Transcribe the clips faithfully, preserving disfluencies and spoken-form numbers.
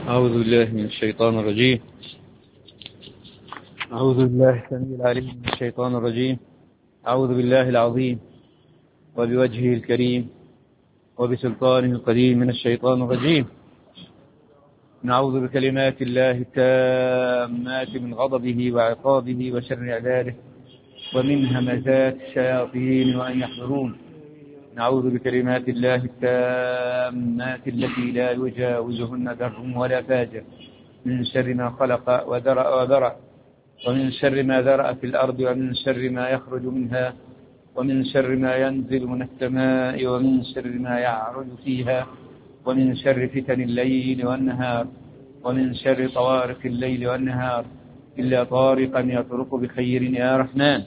أعوذ بالله من الشيطان الرجيم. أعوذ بالله السميع العليم من الشيطان الرجيم. أعوذ بالله العظيم وبوجهه الكريم وبسلطانه القديم من الشيطان الرجيم. نعوذ بكلمات الله التامات من غضبه وعقابه وشر عباده ومن همزات الشياطين وأن يحضرون. نعوذ بكلمات الله التامات التي لا يجاوزهن بر ولا فاجر من شر ما خلق وذرأ وبرأ ومن شر ما ذرأ في الأرض ومن شر ما يخرج منها ومن شر ما ينزل من السماء ومن شر ما يعرج فيها ومن شر فتن الليل والنهار ومن شر طوارق الليل والنهار إلا طارقا يطرق بخير يا رحمن.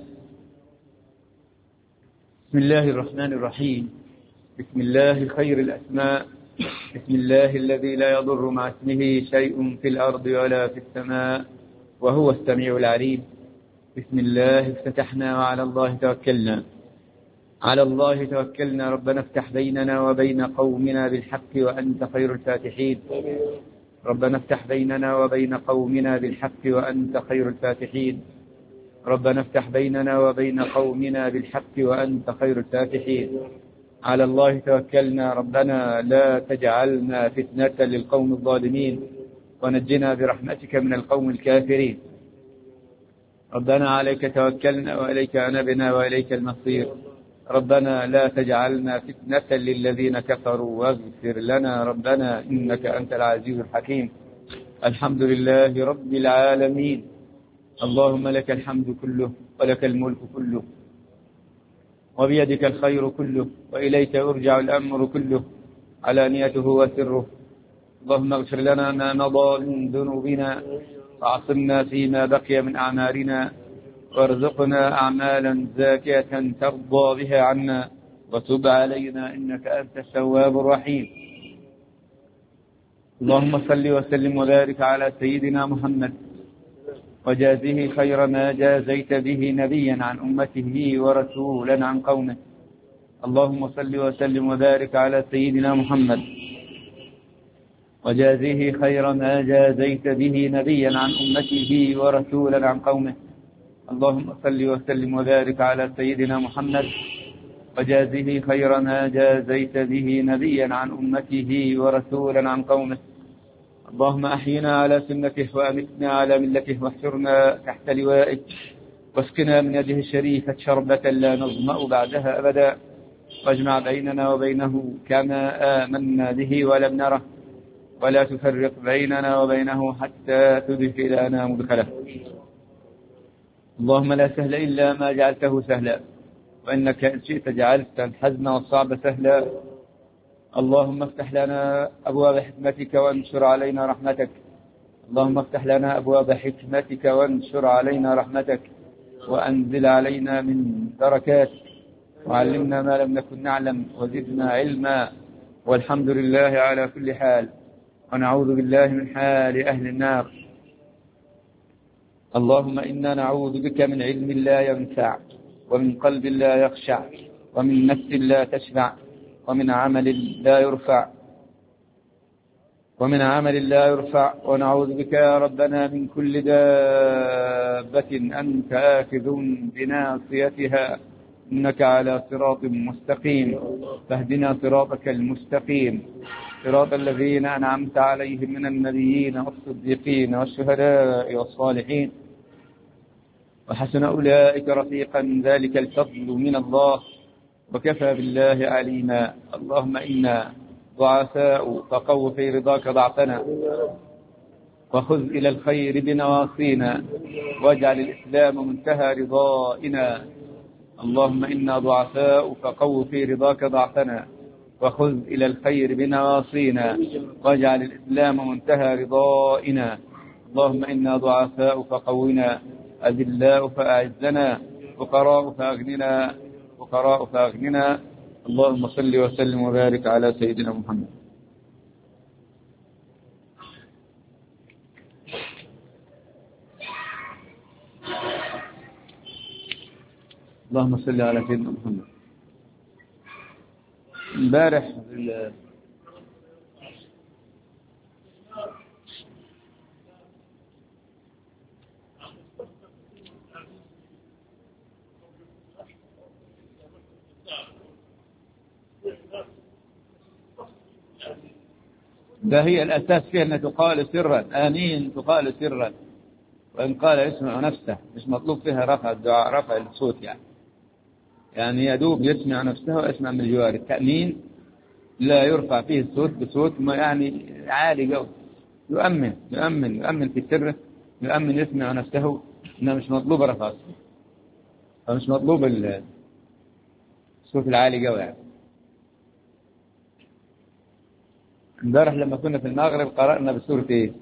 بسم الله الرحمن الرحيم. بسم الله خير الأسماء. بسم الله الذي لا يضر مع اسمه شيء في الأرض ولا في السماء وهو السميع العليم. بسم الله افتتحنا وعلى الله توكلنا. على الله توكلنا. ربنا افتح بيننا وبين قومنا بالحق وأنت خير الفاتحين. ربنا افتح بيننا وبين قومنا بالحق وأنت خير الفاتحين. ربنا افتح بيننا وبين قومنا بالحق وأنت خير الفاتحين. على الله توكلنا. ربنا لا تجعلنا فتنة للقوم الظالمين ونجنا برحمتك من القوم الكافرين. ربنا عليك توكلنا وإليك أنبنا وإليك المصير. ربنا لا تجعلنا فتنة للذين كفروا واغفر لنا ربنا إنك أنت العزيز الحكيم. الحمد لله رب العالمين. اللهم لك الحمد كله ولك الملك كله وبيدك الخير كله وإليك يرجع الأمر كله علانيته وسره. اللهم اغفر لنا ما مضى من ذنوبنا وعصمنا فيما بقي من أعمالنا وارزقنا أعمالا زاكية ترضى بها عنا وتب علينا إنك أنت التواب الرحيم. اللهم صل وسلم وبارك على سيدنا محمد وجازه خير ما جازيت به نبيا عن أمته ورسولا عن قومه. اللهم صل وسلم وبارك على سيدنا محمد وجازه خير ما جازيت به نبيا عن أمته ورسولا عن قومه. اللهم صل وسلم وبارك على سيدنا محمد وجازه خير ما جازيت به نبيا عن أمته ورسولا عن قومه. اللهم أحينا على سنته وأمتنا على ملته واحشرنا تحت لوائه واسقنا من يده الشريفة شربة لا نظمأ بعدها أبدا واجمع بيننا وبينه كما آمنا به ولم نره ولا تفرق بيننا وبينه حتى تدخلنا مدخله. اللهم لا سهل إلا ما جعلته سهلا وإنك إن شئت جعلت الحزن والصعب سهلا. اللهم افتح لنا أبواب حكمتك وانشر علينا رحمتك. اللهم افتح لنا أبواب حكمتك وانشر علينا رحمتك وأنزل علينا من بركاتك وعلمنا ما لم نكن نعلم وزدنا علما والحمد لله على كل حال ونعوذ بالله من حال أهل النار. اللهم إنا نعوذ بك من علم لا ينفع ومن قلب لا يخشع ومن نفس لا تشبع ومن عمل لا يرفع ومن عمل لا يرفع ونعوذ بك يا ربنا من كل دابة أنت آخذ بناصيتها إنك على صراط مستقيم فاهدنا صراطك المستقيم صراط الذين أنعمت عليهم من النبيين والصديقين والشهداء والصالحين وحسن أولئك رفيقا ذلك الفضل من الله وكفى بالله عليما. اللهم إنا ضعفاء فقو في رضاك ضعفنا وخذ إلى الخير بنواصينا واجعل الإسلام منتهى رضائنا. اللهم إنا ضعفاء فقو في رضاك ضعفنا وخذ إلى الخير بنواصينا واجعل الإسلام منتهى رضائنا. اللهم إنا ضعفاء فقونا أذلاء فأعزنا فقراء فأغننا فقراء فأغننا. اللهم صل وسلم وبارك على سيدنا محمد. اللهم صل على سيدنا محمد. امبارح ده هي الأساس فيها أن تقال سرا، آمين تقال سرا، وإن قال يسمع نفسه، مش مطلوب فيها رفع الدعاء رفع الصوت يعني يعني يدوب يسمع نفسه ويسمع من الجوار. التأمين لا يرفع فيه الصوت بصوت ما يعني عالي قوي، يؤمن يؤمن يؤمن في سره، يؤمن يسمع نفسه، إنه مش مطلوب رفع الصوت، فمش مطلوب الصوت العالي قوي يعني. امبارح لما كنا في المغرب قرأنا بسورة ايه؟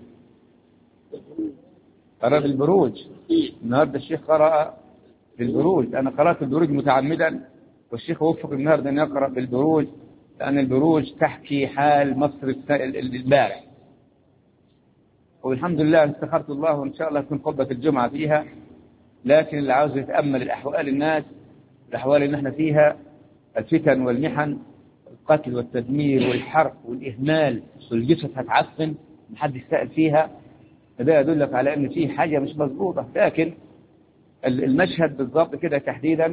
قرأ بالبروج. النهارده الشيخ قرأ بالبروج، أنا قرأت البروج متعمدا، والشيخ وفق النهارده أن يقرأ بالبروج، لأن البروج تحكي حال مصر البارح. والحمد لله استخرت الله، وإن شاء الله تكون خطبة الجمعة فيها. لكن اللي عاوز يتأمل الأحوال الناس، الأحوال اللي احنا فيها، الفتن والمحن، القتل والتدمير والحرق والإهمال، والجثث هتعفن محدش سأل فيها، فده يدلك على أن فيه حاجة مش مظبوطة. لكن المشهد بالضبط كده تحديدا،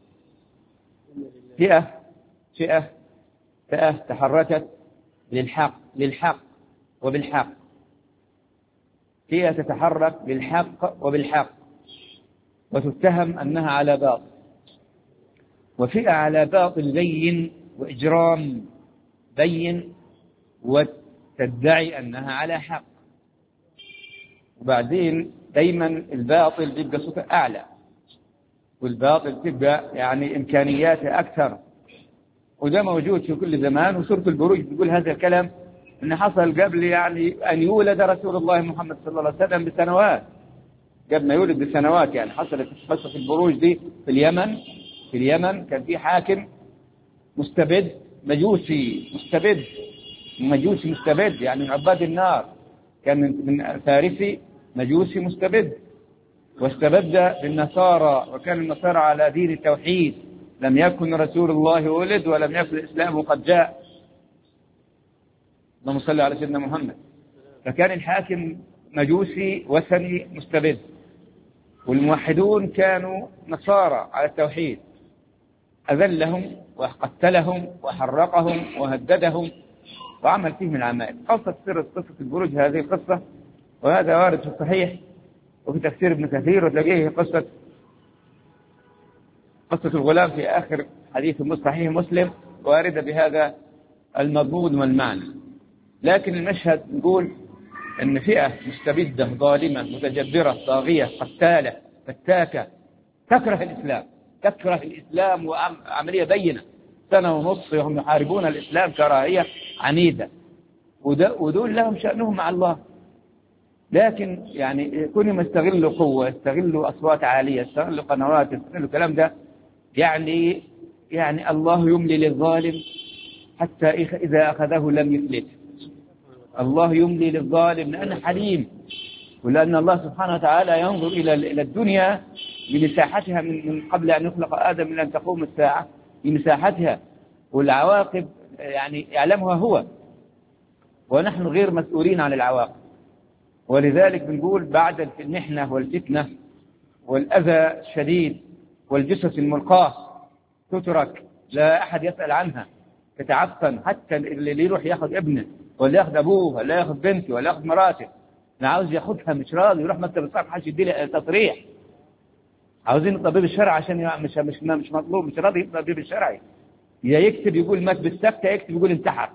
فئة فئة فئة تحركت للحق للحق وبالحق، فئة تتحرك للحق وبالحق وتتهم أنها على باطل، وفئة على باطل بين وإجرام بين وتدعي أنها على حق. وبعدين دايما الباطل بيبقى صوته أعلى، والباطل تبقى يعني إمكانياته أكثر، وده موجود في كل زمان. وسورة البروج بتقول هذا الكلام إن حصل قبل يعني أن يولد رسول الله محمد صلى الله عليه وسلم بسنوات، قبل ما يولد بسنوات يعني حصلت قصة البروج دي في اليمن. في اليمن كان في حاكم مستبد مجوسي مستبد مجوسي مستبد يعني من عباد النار، كان من فارسي مجوسي مستبد، واستبد بالنصارى، وكان النصارى على دين التوحيد، لم يكن رسول الله ولد ولم يكن الإسلام قد جاء، اللهم صل على سيدنا محمد. فكان الحاكم مجوسي وثني مستبد، والموحدون كانوا نصارى على التوحيد، أذلهم وقتلهم وحرقهم وهددهم وعمل فيهم العمال. قصة سر قصة البروج هذه القصة، وهذا وارد في الصحيح وفي تفسير ابن كثير، وتلاقيه قصة قصة الغلام في آخر حديث صحيح مسلم واردة بهذا المضمون والمعنى. لكن المشهد نقول أن فئة مستبدة ظالمة متجبرة طاغية قتالة فتاكة تكره الإسلام تكره الإسلام وعملية بينة، سنة ونصف هم يحاربون الإسلام كراهية عنيدة، ودول لهم شأنهم مع الله. لكن يعني يكونوا يستغلوا قوة، يستغلوا أصوات عالية، يستغلوا قنوات، يستغلوا الكلام ده، يعني يعني الله يملي للظالم حتى إذا أخذه لم يفلت. الله يملي للظالم لأنه حليم، ولأن الله سبحانه وتعالى ينظر إلى إلى الدنيا بمساحتها من قبل أن يخلق آدم إلى أن تقوم الساعة، بمساحتها والعواقب يعني يعلمها هو، ونحن غير مسؤولين عن العواقب. ولذلك بنقول بعد المحنة والفتنة والأذى الشديد والجثث الملقاة تترك لا أحد يسأل عنها، تتعفن، حتى اللي يروح ياخذ ابنه ولا ياخذ أبوه ولا ياخذ بنته ولا ياخذ مراته، أنا عاوز ياخذها مش راضي، يروح مكتب الصحة حاجة يدي له تصريح، عاوزين الطبيب الشرعي عشان مش مش مش مطلوب، مش راضي الطبيب الشرعي، يا يكتب يقول مات بالسكتة، يكتب يقول انتحر،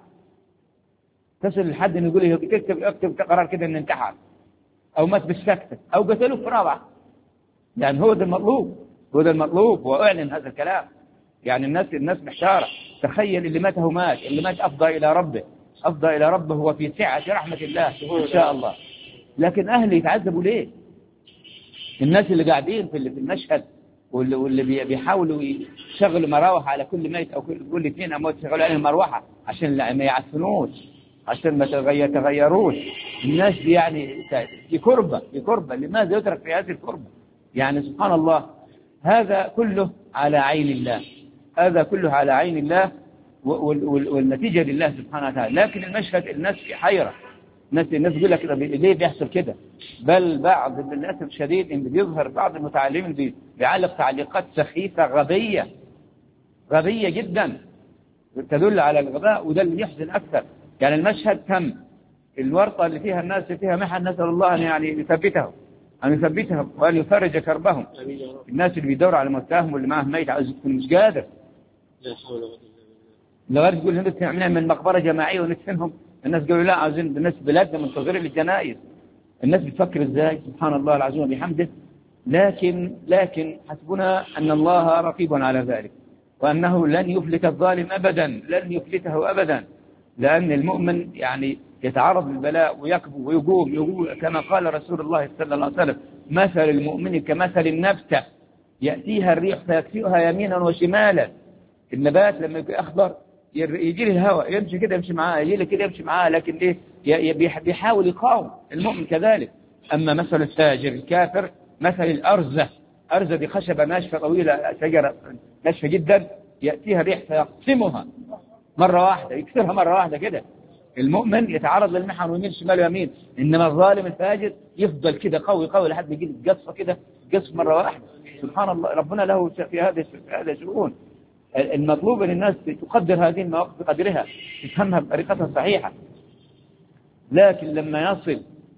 تصل لحد انه يقول يكتب اكتب قرار كده انه انتحر او مات بالسكتة او قتلوه في رابعة. يعني هو ده المطلوب، هو ده المطلوب، واعلن هذا الكلام. يعني الناس الناس محتارة، تخيل اللي مات هو مات، اللي مات افضى الى ربه، افضى الى ربه هو في سعة رحمة الله ان شاء الله. لكن اهلي يتعذبوا ليه؟ الناس اللي قاعدين في المشهد واللي, واللي بيحاولوا يشغلوا مراوح على كل ميت او كل اثنين اموات يشغلوا عليهم مروحة عشان ما يعفنوش، عشان ما تغير تغيروش الناس دي، يعني في كربة في كربة لماذا يترك في هذه الكربة؟ يعني سبحان الله، هذا كله على عين الله، هذا كله على عين الله والنتيجة لله سبحانه وتعالى. لكن المشهد الناس في حيرة، الناس الناس بيقول لك ليه بيحصل كده؟ بل بعض للأسف الشديد إن بيظهر بعض المتعلمين بيعلق تعليقات سخيفة غبية غبية جدا تدل على الغباء، وده اللي يحزن أكثر. يعني المشهد تم الورطة اللي فيها الناس فيها محن، نسأل الله أن يعني يثبتهم أن يثبتهم وأن يفرج كربهم. الناس اللي بيدوروا على موتاهم واللي معهم ميت عاوز يكون مش قادر، لغاية تقول لهم نعمل مقبرة جماعية وندفنهم. الناس قالوا لا، عاوزين الناس بلادنا منتظرين للجنائز. الناس بتفكر ازاي؟ سبحان الله العظيم وبحمده. لكن لكن حسبنا أن الله رقيب على ذلك، وأنه لن يفلت الظالم أبدا، لن يفلته أبدا، لأن المؤمن يعني يتعرض للبلاء ويكبو ويقوم يقوم كما قال رسول الله صلى الله عليه وسلم: مثل المؤمن كمثل النبتة يأتيها الريح فيكفئها يمينا وشمالا. النبات لما يكون أخضر يجي له الهواء يمشي كده يمشي معاه، يجي له كده يمشي معاه، لكن إيه بيحاول يقاوم. المؤمن كذلك. أما مثل التاجر الكافر مثل الأرزة. أرزة دي خشبة ناشفة طويلة، شجرة ناشفة جدا، يأتيها الريح فيقسمها مرة واحدة، يكسرها مرة واحدة كده. المؤمن يتعرض للمحن ويمين شمال ويمين، إنما الظالم الفاجر يفضل كده قوي قوي لحد يجي قصة كده، قص مرة واحدة. سبحان الله، ربنا له في هذا هذا شؤون. المطلوب ان الناس تقدر هذه المواقف بقدرها، تفهمها بطريقتها الصحيحة. لكن لما يصل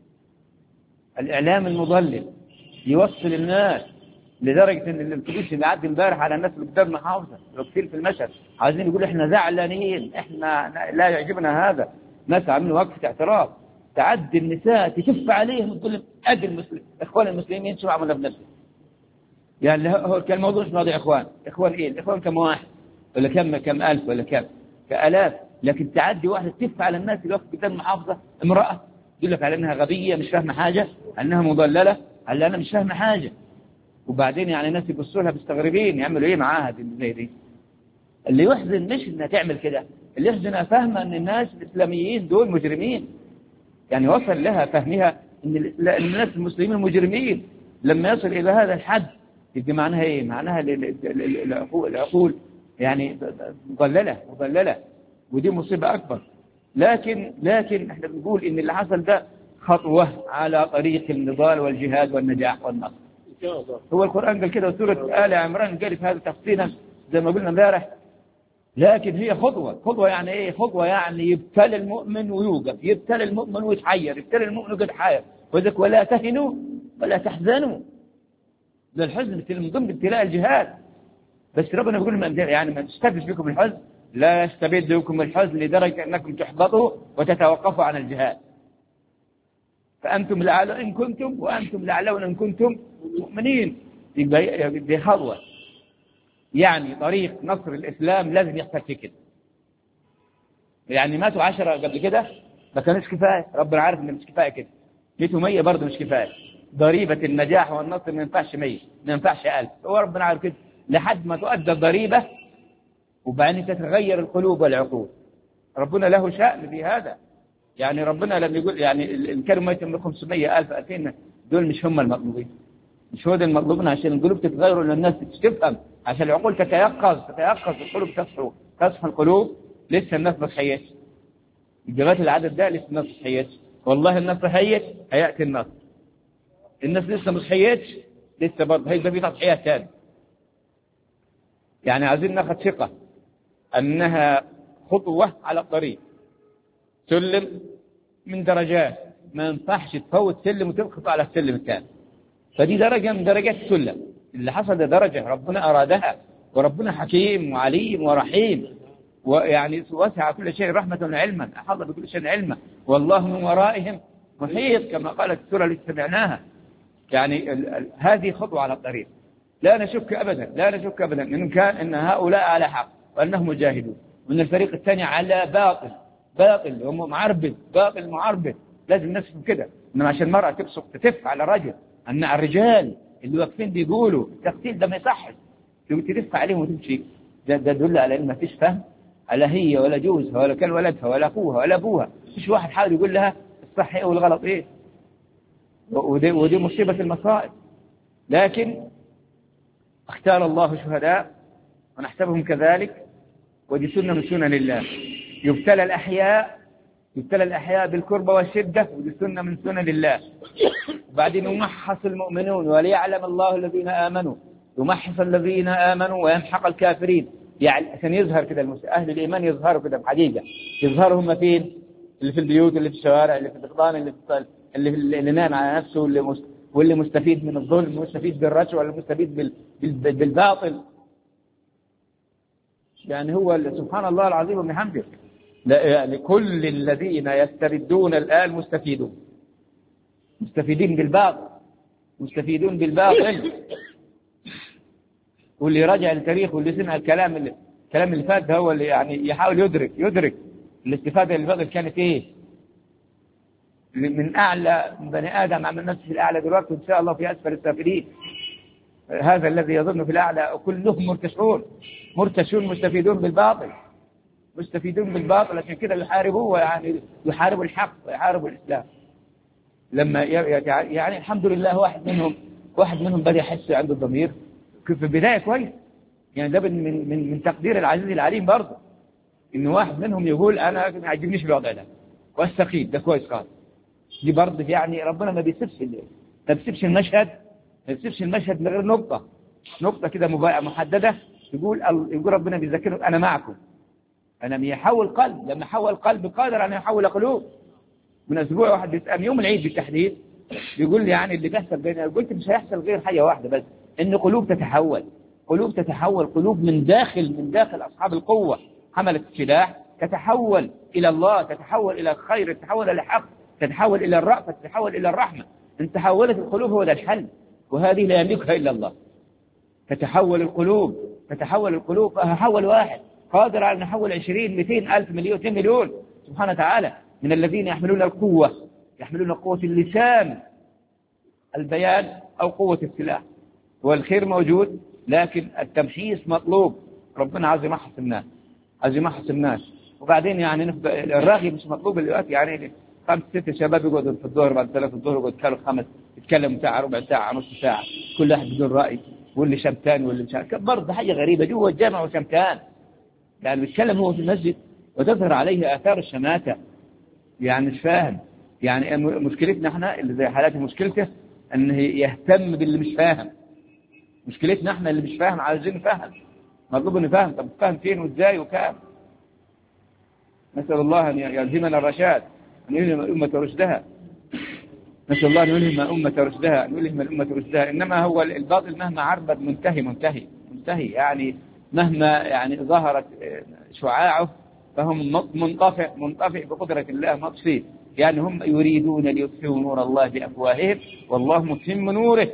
الإعلام المضلل يوصل الناس لدرجة ان الاتوبيس اللي عدى امبارح على الناس اللي قدام محافظة واقفين في المشهد عايزين يقولوا احنا زعلانين، احنا لا يعجبنا هذا، ناس عاملين وقفة اعتراض، تعدي النساء تكف عليهم وتقول لهم ادي المسلم اخوان المسلمين شو عملنا بنفسه. يعني هو كان الموضوع مش موضوع اخوان، اخوان ايه؟ الاخوان كم واحد ولا كم كم الف ولا كم كالاف، لكن تعدي واحده تكف على الناس اللي واقفه قدام المحافظه، امراه يقول لك على انها غبيه مش فاهمه حاجه، انها مضلله، على انها مش فاهمه حاجه. وبعدين يعني الناس يبصوا لها مستغربين، يعملوا ايه معاها دي زي دي؟ اللي يحزن مش انها تعمل كده، اللي يحزنها فاهمه ان الناس الاسلاميين دول مجرمين. يعني وصل لها فهمها ان الناس المسلمين مجرمين. لما يصل الى هذا الحد يبقى معناها ايه؟ معناها العقول العقول يعني مضلله مضلله، ودي مصيبه اكبر. لكن لكن احنا بنقول ان اللي حصل ده خطوه على طريق النضال والجهاد والنجاح والنصر. هو القران قال كده، وسوره آل عمران قالت هذا تفصيلا زي ما قلنا امبارح. لكن هي خطوه خطوه يعني ايه؟ خطوه يعني يبتلى المؤمن ويوقف، يبتلى المؤمن ويتحير، يبتلى المؤمن ويتحير، وذلك ولا تهنوا ولا تحزنوا. للحزن من ضمن ابتلاء الجهاد. بس ربنا بيقول يعني ما تستفدش بكم الحزن، لا يستبد بكم الحزن لدرجة أنكم تحبطوا وتتوقفوا عن الجهاد. فأنتم الأعلى إن كنتم، وأنتم الأعلون إن كنتم مؤمنين. دي خطوة، يعني طريق نصر الإسلام لازم يحصل في كده. يعني ماتوا عشرة قبل كده ما كانش كفاية، ربنا عارف إن مش كفاية كده. ميتوا مية برضه مش كفاية. ضريبة النجاح والنصر ما ينفعش مية، ما ينفعش ألف، هو ربنا عارف كده، لحد ما تؤدى الضريبة وبعدين تتغير القلوب والعقول. ربنا له شأن في هذا. يعني ربنا لما يقول يعني إن كانوا ما يتم خمسمية ألف ألفين، دول مش هم المطلوبين، مش هو ده المطلوبين، عشان القلوب تتغير ولا الناس تفهم، عشان العقول تتيقظ تتيقظ القلوب تصحو تصحو القلوب. لسه الناس ما صحيتش، الجبات العدد ده لسه الناس ما صحيتش. والله الناس صحيت هيأتي النصر. الناس لسه ما صحيتش، لسه برضه هيبقى في تضحيات ثانيه. يعني عايزين ناخذ ثقة أنها خطوة على الطريق، سلم من درجات، ما ينفعش تفوت سلم وتبقى على السلم الثاني. فدي درجة من درجات السلم. اللي حصل ده درجة ربنا أرادها، وربنا حكيم وعليم ورحيم، ويعني وسع كل شيء رحمة وعلما، أحاط بكل شيء علما، والله من ورائهم محيط كما قالت السورة اللي سمعناها. يعني ال ال هذه خطوة على الطريق. لا نشك أبدا لا نشك أبدا إن كان إن هؤلاء على حق وأنهم مجاهدون، وأن الفريق الثاني على باطل باطل هم معربد باطل معربد. لازم نفهم كده. إنما عشان المرأة تبصق تتف على رجل، أن الرجال اللي واقفين بيقولوا التقتيل ده ما يصحش، تلف عليهم وتمشي، ده ده يدل على إن ما فيش فهم، على هي ولا جوزها ولا كان ولدها ولا أخوها ولا أبوها، فيش واحد حاول يقول لها الصح إيه والغلط إيه. ودي, ودي مصيبة المصائب. لكن اختار الله شهداء ونحسبهم كذلك، ودي سنة من سنن الله. يبتلى الأحياء يبتلى الأحياء بالكربة والشدة، ودي سنة من سنن الله. وبعدين يمحص المؤمنون وليعلم الله الذين آمنوا، يمحص الذين آمنوا ويمحق الكافرين. يعني عشان يظهر كده المس... أهل الإيمان يظهروا كده بحقيقة، يظهروا هم فين؟ اللي في البيوت، اللي في الشوارع، اللي في الدقدان، اللي في اللي, اللي نام على نفسه، واللي, مس... واللي مستفيد من الظلم، مستفيد بالرشوة، واللي مستفيد بال... بال... بالباطل. يعني هو سبحان الله العظيم وبحمده، يعني كل الذين يستردون الآن مستفيدون، مستفيدين بالباطل، مستفيدون بالباطل. واللي رجع التاريخ واللي سمع الكلام اللي الكلام اللي فات ده هو اللي يعني يحاول يدرك يدرك الاستفادة اللي فاتت كانت ايه. من اعلى بني ادم عمل نفسه في الاعلى دلوقتي ان شاء الله في اسفل السافلين. هذا الذي يظن في الاعلى كلهم مرتشون، مرتشون مستفيدون بالباطل، مستفيدون بالباطل. عشان كده يحاربوه، يعني يحاربوا الحق ويحاربوا الاسلام. لما يعني الحمد لله واحد منهم واحد منهم بدا يحس عنده الضمير في البدايه كويس. يعني ده من من من تقدير العزيز العليم برضه، ان واحد منهم يقول انا ما عجبنيش الوضع ده واستقيل، ده كويس خالص. دي برضه يعني ربنا ما بيسيبش ما بيسيبش المشهد ما بيسيبش المشهد من غير نقطه نقطه كده محدده. يقول يقول ربنا بيذكره انا معكم. انا يحول قلب، لما حول قلب قادر ان يحول قلوب. من اسبوع واحد بيسال يوم العيد بالتحديد، بيقول لي يعني اللي بيحصل بيننا، قلت مش هيحصل غير حاجه واحده بس، ان قلوب تتحول، قلوب تتحول، قلوب من داخل من داخل اصحاب القوه حمله السلاح تتحول الى الله، تتحول الى الخير، تتحول الى الحق، تتحول الى الرأفه، تتحول الى الرحمه. ان تحولت القلوب هو ده الحل، وهذه لا يملكها الا الله. تتحول القلوب تتحول القلوب فهحول واحد قادر على ان يحول عشرين مئتين ألف مليون اثنين مليون سبحانه وتعالى من الذين يحملون القوة، يحملون قوة اللسان البيان أو قوة السلاح. والخير موجود، لكن التمحيص مطلوب. ربنا عايز يمحص الناس، عايز يمحص الناس. وبعدين يعني الراغي مش مطلوب دلوقتي، يعني خمس ست شباب يقعدوا في الظهر بعد ثلاث الظهر يقعدوا يتكلموا خمس يتكلموا ساعة ربع ساعة نص ساعة، كل واحد بدون رأي، واللي شمتان واللي مش عارف. برضه حاجة غريبة جوه الجامع وشمتان، يعني بيتكلم هو في المسجد وتظهر عليه آثار الشماتة. يعني مش فاهم. يعني مشكلتنا احنا اللي زي حالاتي مشكلته انه يهتم باللي مش فاهم. مشكلتنا احنا اللي مش فاهم عايزين نفهم، مطلوب نفهم. طب تفهم فين وازاي وكام؟ نسأل الله ان يلهمنا الرشاد، ان يلهم الأمة رشدها. نسأل الله ان يلهم أمة رشدها، ان يلهم الأمة رشدها. انما هو الباطل مهما عربد منتهي منتهي منتهي، يعني مهما يعني ظهرت شعاعه فهم منطفئ منطفئ بقدرة الله مطفئ. يعني هم يريدون ليطفئوا نور الله بأفواههم والله متم نوره.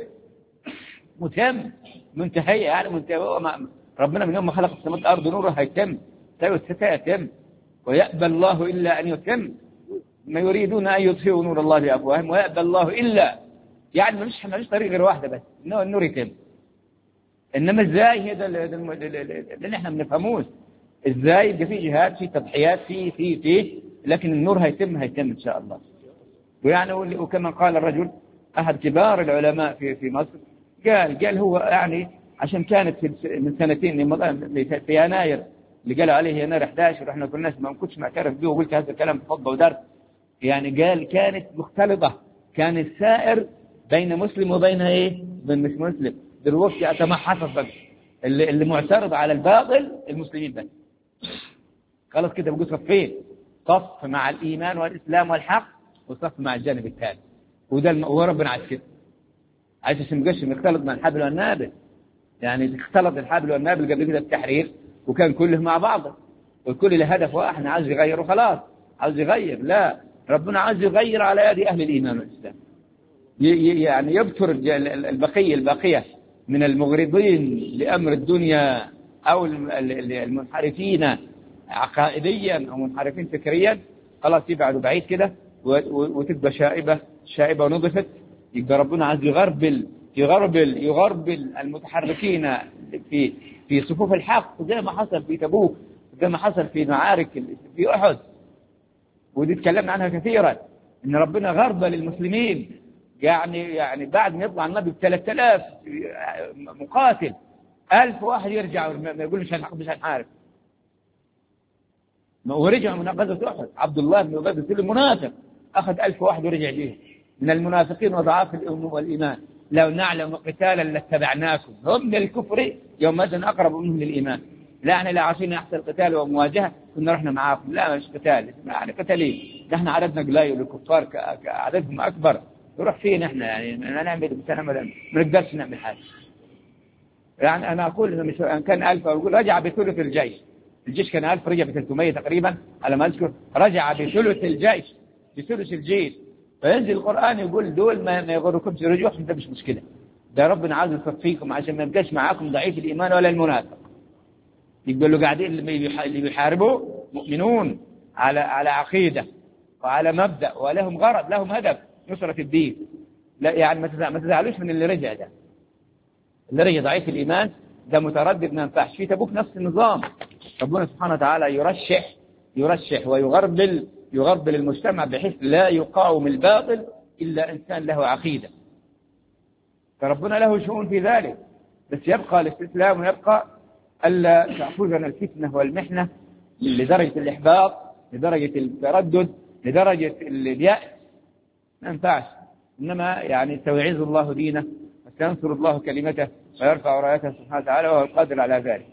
متم منتهي، يعني منتهي. ربنا من يوم ما خلق السماوات والأرض نوره هيتم، سيتم، ويأبى الله إلا أن يتم. ما يريدون أن يطفئوا نور الله بأفواههم ويأبى الله إلا، يعني مش مش طريق غير واحدة بس، إنه النور يتم. إنما إزاي هذا اللي إحنا بنفهموش. إزاي يبقى في جهاد، في تضحيات، في في في لكن النور هيتم هيتم إن شاء الله. ويعني وكما قال الرجل أحد كبار العلماء في في مصر، قال قال هو يعني عشان كانت في من سنتين في يناير اللي قالوا عليه يناير أحد عشر، وإحنا كنا ما كنتش معترف به وقلت هذا الكلام في خطبة ودرس. يعني قال كانت مختلطة، كان السائر بين مسلم وبين إيه بين مش مسلم. دلوقتي أتمحصت بس اللي, اللي معترض على الباطل المسلمين بس، خلاص كده بقوا صفين، صف مع الإيمان والإسلام والحق وصف مع الجانب الثاني. وده هو ربنا عايز كده، عايز يسمقش مختلط مع الحبل والنابل. يعني اختلط الحبل والنابل قبل كده التحرير وكان كله مع بعضه والكل له هدف واحد، عايز يغير وخلاص، عايز يغير. لا، ربنا عايز يغير على يد أهل الإيمان والإسلام، يعني يبتر البقية الباقية من المغرضين لأمر الدنيا أو المنحرفين عقائديا أو منحرفين فكريا، خلاص يبعدوا بعيد كده وتبقى شائبة شائبة ونضفت. يبقى ربنا عايز يغربل يغربل يغربل المتحركين في في صفوف الحق، زي ما حصل في تبوك، زي ما حصل في معارك في أحد، ودي تكلمنا عنها كثيرا، إن ربنا غربل المسلمين. يعني يعني بعد ما يطلع النبي بثلاثة آلاف مقاتل، ألف واحد يرجع ما يقول مش مش هنحارب. ورجعوا من غزوة أحد، عبد الله بن أبي بن المنافق أخذ ألف واحد ورجع بهم من المنافقين وضعاف الإيمان. لو نعلم قتالا لاتبعناكم هم للكفر يومئذ أقرب منهم للإيمان. لا احنا لا عايزين نحصل قتال ومواجهة كنا رحنا معاكم، لا مش قتال، يعني قتالين، نحن عددنا قليل والكفار عددهم أكبر، نروح فين احنا يعني ما نعمل بسنة ما نقدرش نعمل حاجة. يعني أنا أقول إن كان ألف، أقول رجع بثلث الجيش، الجيش كان ألف رجع بثلاثمية تقريبا على ما أذكر، رجع بثلث الجيش، بثلث الجيش. فينزل القرآن يقول دول ما يغركمش رجوعهم، ده مش مشكلة، ده ربنا عاوز يصفيكم عشان ما يبقاش معاكم ضعيف الإيمان ولا المنافق. يقول له قاعدين اللي بيحاربوا مؤمنون على على عقيدة وعلى مبدأ ولهم غرض، لهم هدف نصرة الدين. لا يعني ما تزعلوش من اللي رجع، ده اللي رجع ضعيف الإيمان ده متردد ما ينفعش. في تبوك نفس النظام، ربنا سبحانه وتعالى يرشح يرشح ويغربل يغربل المجتمع بحيث لا يقاوم الباطل إلا إنسان له عقيدة، فربنا له شؤون في ذلك. بس يبقى الاستسلام ويبقى ألا تأخذنا الفتنة والمحنة لدرجة الإحباط، لدرجة التردد، لدرجة اليأس، ما ينفعش. إنما يعني سيعز الله دينه وسينصر الله كلمته ويرفع رايته سبحانه وتعالى وهو القادر على ذلك.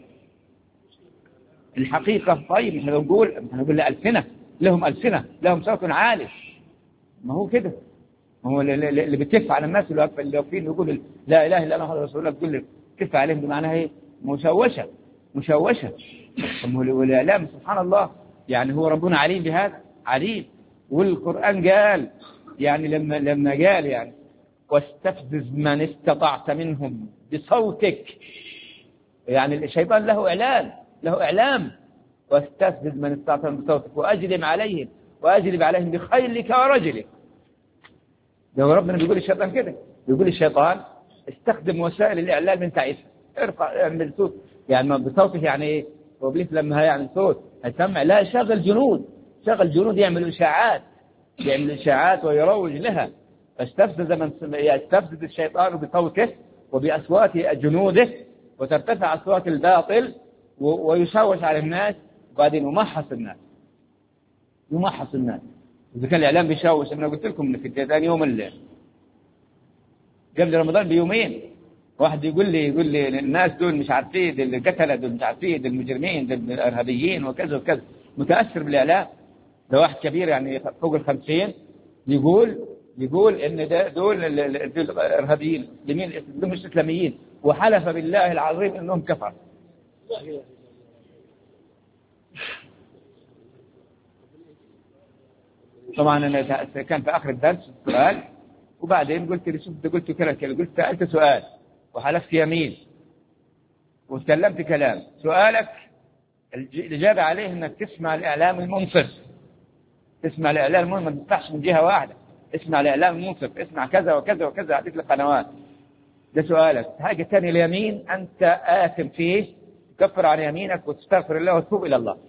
الحقيقة طيب احنا نقول نقول لألسنة، لهم ألسنة، لهم صوت عالي، ما هو كده، ما هو اللي بتكف على الناس اللي واقفين يقول لا إله إلا الله محمد رسول الله، تقول كف عليهم بمعنى ايه؟ مشوشة مشوشة. والإعلام سبحان الله يعني هو ربنا عليم بهذا، عليم. والقرآن قال يعني لما لما قال يعني واستفزز من استطعت منهم بصوتك، يعني الشيطان له إعلان له إعلام، واستفزز من استطعت منهم بصوتك وأجلب عليهم وأجلب عليهم بخيلك ورجلك. ده ربنا بيقول الشيطان كده، بيقول الشيطان استخدم وسائل الإعلام من تعيسها، ارفع اعمل صوت، يعني بصوته يعني ايه؟ وبليس لما يعني صوت هيسمع، لا شغل جنود، شغل جنود يعملوا إشاعات، يعمل إشاعات ويروج لها. فاستفزز من يستفزز الشيطان بصوته وبأصوات جنوده، وترتفع أصوات الباطل ويشوش على الناس، وبعدين يمحص الناس يمحص الناس. إذا كان الإعلام بيشوش، أنا قلت لكم في ثاني يوم الليل قبل رمضان بيومين واحد يقول لي يقول لي الناس دول مش عارفين، دول القتلة، دول مش عارفين، دول المجرمين، دول الإرهابيين وكذا وكذا، متأثر بالإعلام. ده واحد كبير يعني فوق الخمسين يقول يقول إن ده دول الإرهابيين المسلمين دول مش إسلاميين، وحلف بالله العظيم إنهم كفر. طبعا أنا كان في آخر الدرس سؤال، وبعدين قلت لي شوف قلت كذا كذا، قلت سألت سؤال وحلفت يمين وتكلمت كلام، سؤالك الإجابة عليه إنك تسمع الإعلام المنصف، تسمع الإعلام المنصف، ما تسمعش من جهة واحدة، اسمع الإعلام المنصف، اسمع كذا وكذا وكذا، أعطيك القنوات. ده سؤالك. حاجة ثانية اليمين أنت آثم فيه، تكفر عن يمينك وتستغفر الله وتتوب إلى الله.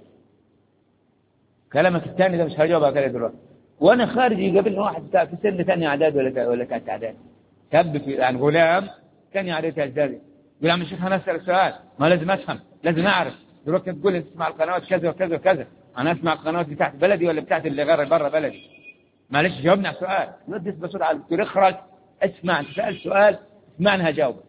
كلامك الثاني ده مش هجاوب عليه دلوقتي. وأنا خارج يقابلني واحد في سن ثاني إعداد ولا ولا ثالث إعداد، شاب في يعني غلام ثاني إعداد إعدادي، يقول يا عم الشيخ أنا أسأل سؤال، ما لازم أفهم، لازم أعرف. دلوقتي تقول لي تسمع القنوات كذا وكذا وكذا، أنا أسمع القنوات بتاعت بلدي ولا بتاعت اللي غير برا بلدي؟ معلش جاوبني على السؤال. ندس بسرعة تقول اخرج اسمع، أنت سأل سؤال اسمعني هجاوبك.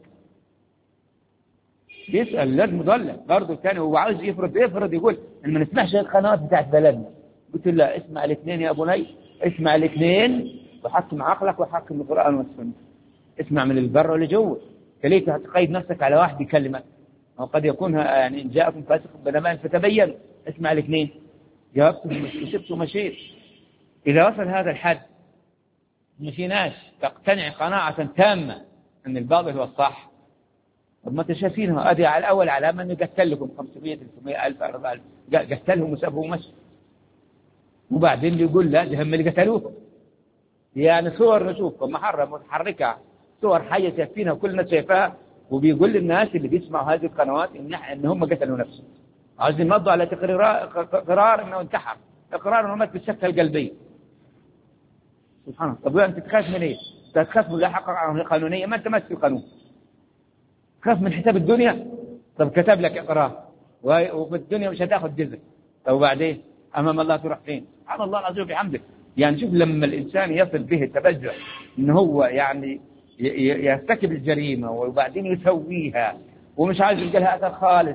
يسأل لازم مضلل برضه الثاني، هو عاوز يفرض يفرض يقول إن ما نسمعش القنوات بتاعت بلدنا. قلت له لا، اسمع الاثنين يا بني، اسمع الاثنين وحكم عقلك وحكم القرآن والسنة، اسمع من البر واللي جوه. فليك تقيد نفسك على واحد يكلمك، وقد يكون يعني جاءكم فاسق بنبأ فتبين، اسمع الاثنين. جاوبت وسبت ومشيت. إذا وصل هذا الحد إن في ناس تقتنع قناعة تامة أن الباطل هو الصح، طب ما تشافينها أدي على الأول علامة أنه قتل لكم خمسمائة ثلاثمائة ألف أربعة ألف، قتلهم وسابهم ومشي، وبعدين يقول لا ده هم اللي قتلوهم. يعني صور نشوف محرة متحركة، صور حية شايفينها وكل الناس شايفاها، وبيقول للناس اللي بيسمعوا هذه القنوات إن إن هم قتلوا نفسهم، عايزين يمضوا على تقرير قرار إنه انتحر، إقرار إنه مات بالسكتة القلبية. سبحان الله. طب أنت تخاف من إيه؟ تخاف من لاحقة قانونية؟ ما أنت ماشي في القانون. تخاف من حساب الدنيا؟ طب كتب لك إقرار وفي الدنيا مش هتاخد جزء، طب وبعدين أمام الله تروح فين؟ سبحان الله العظيم بحمده. يعني شوف لما الإنسان يصل به التبجح إن هو يعني يرتكب الجريمة وبعدين يسويها ومش عايز يلقى لها أثر خالص،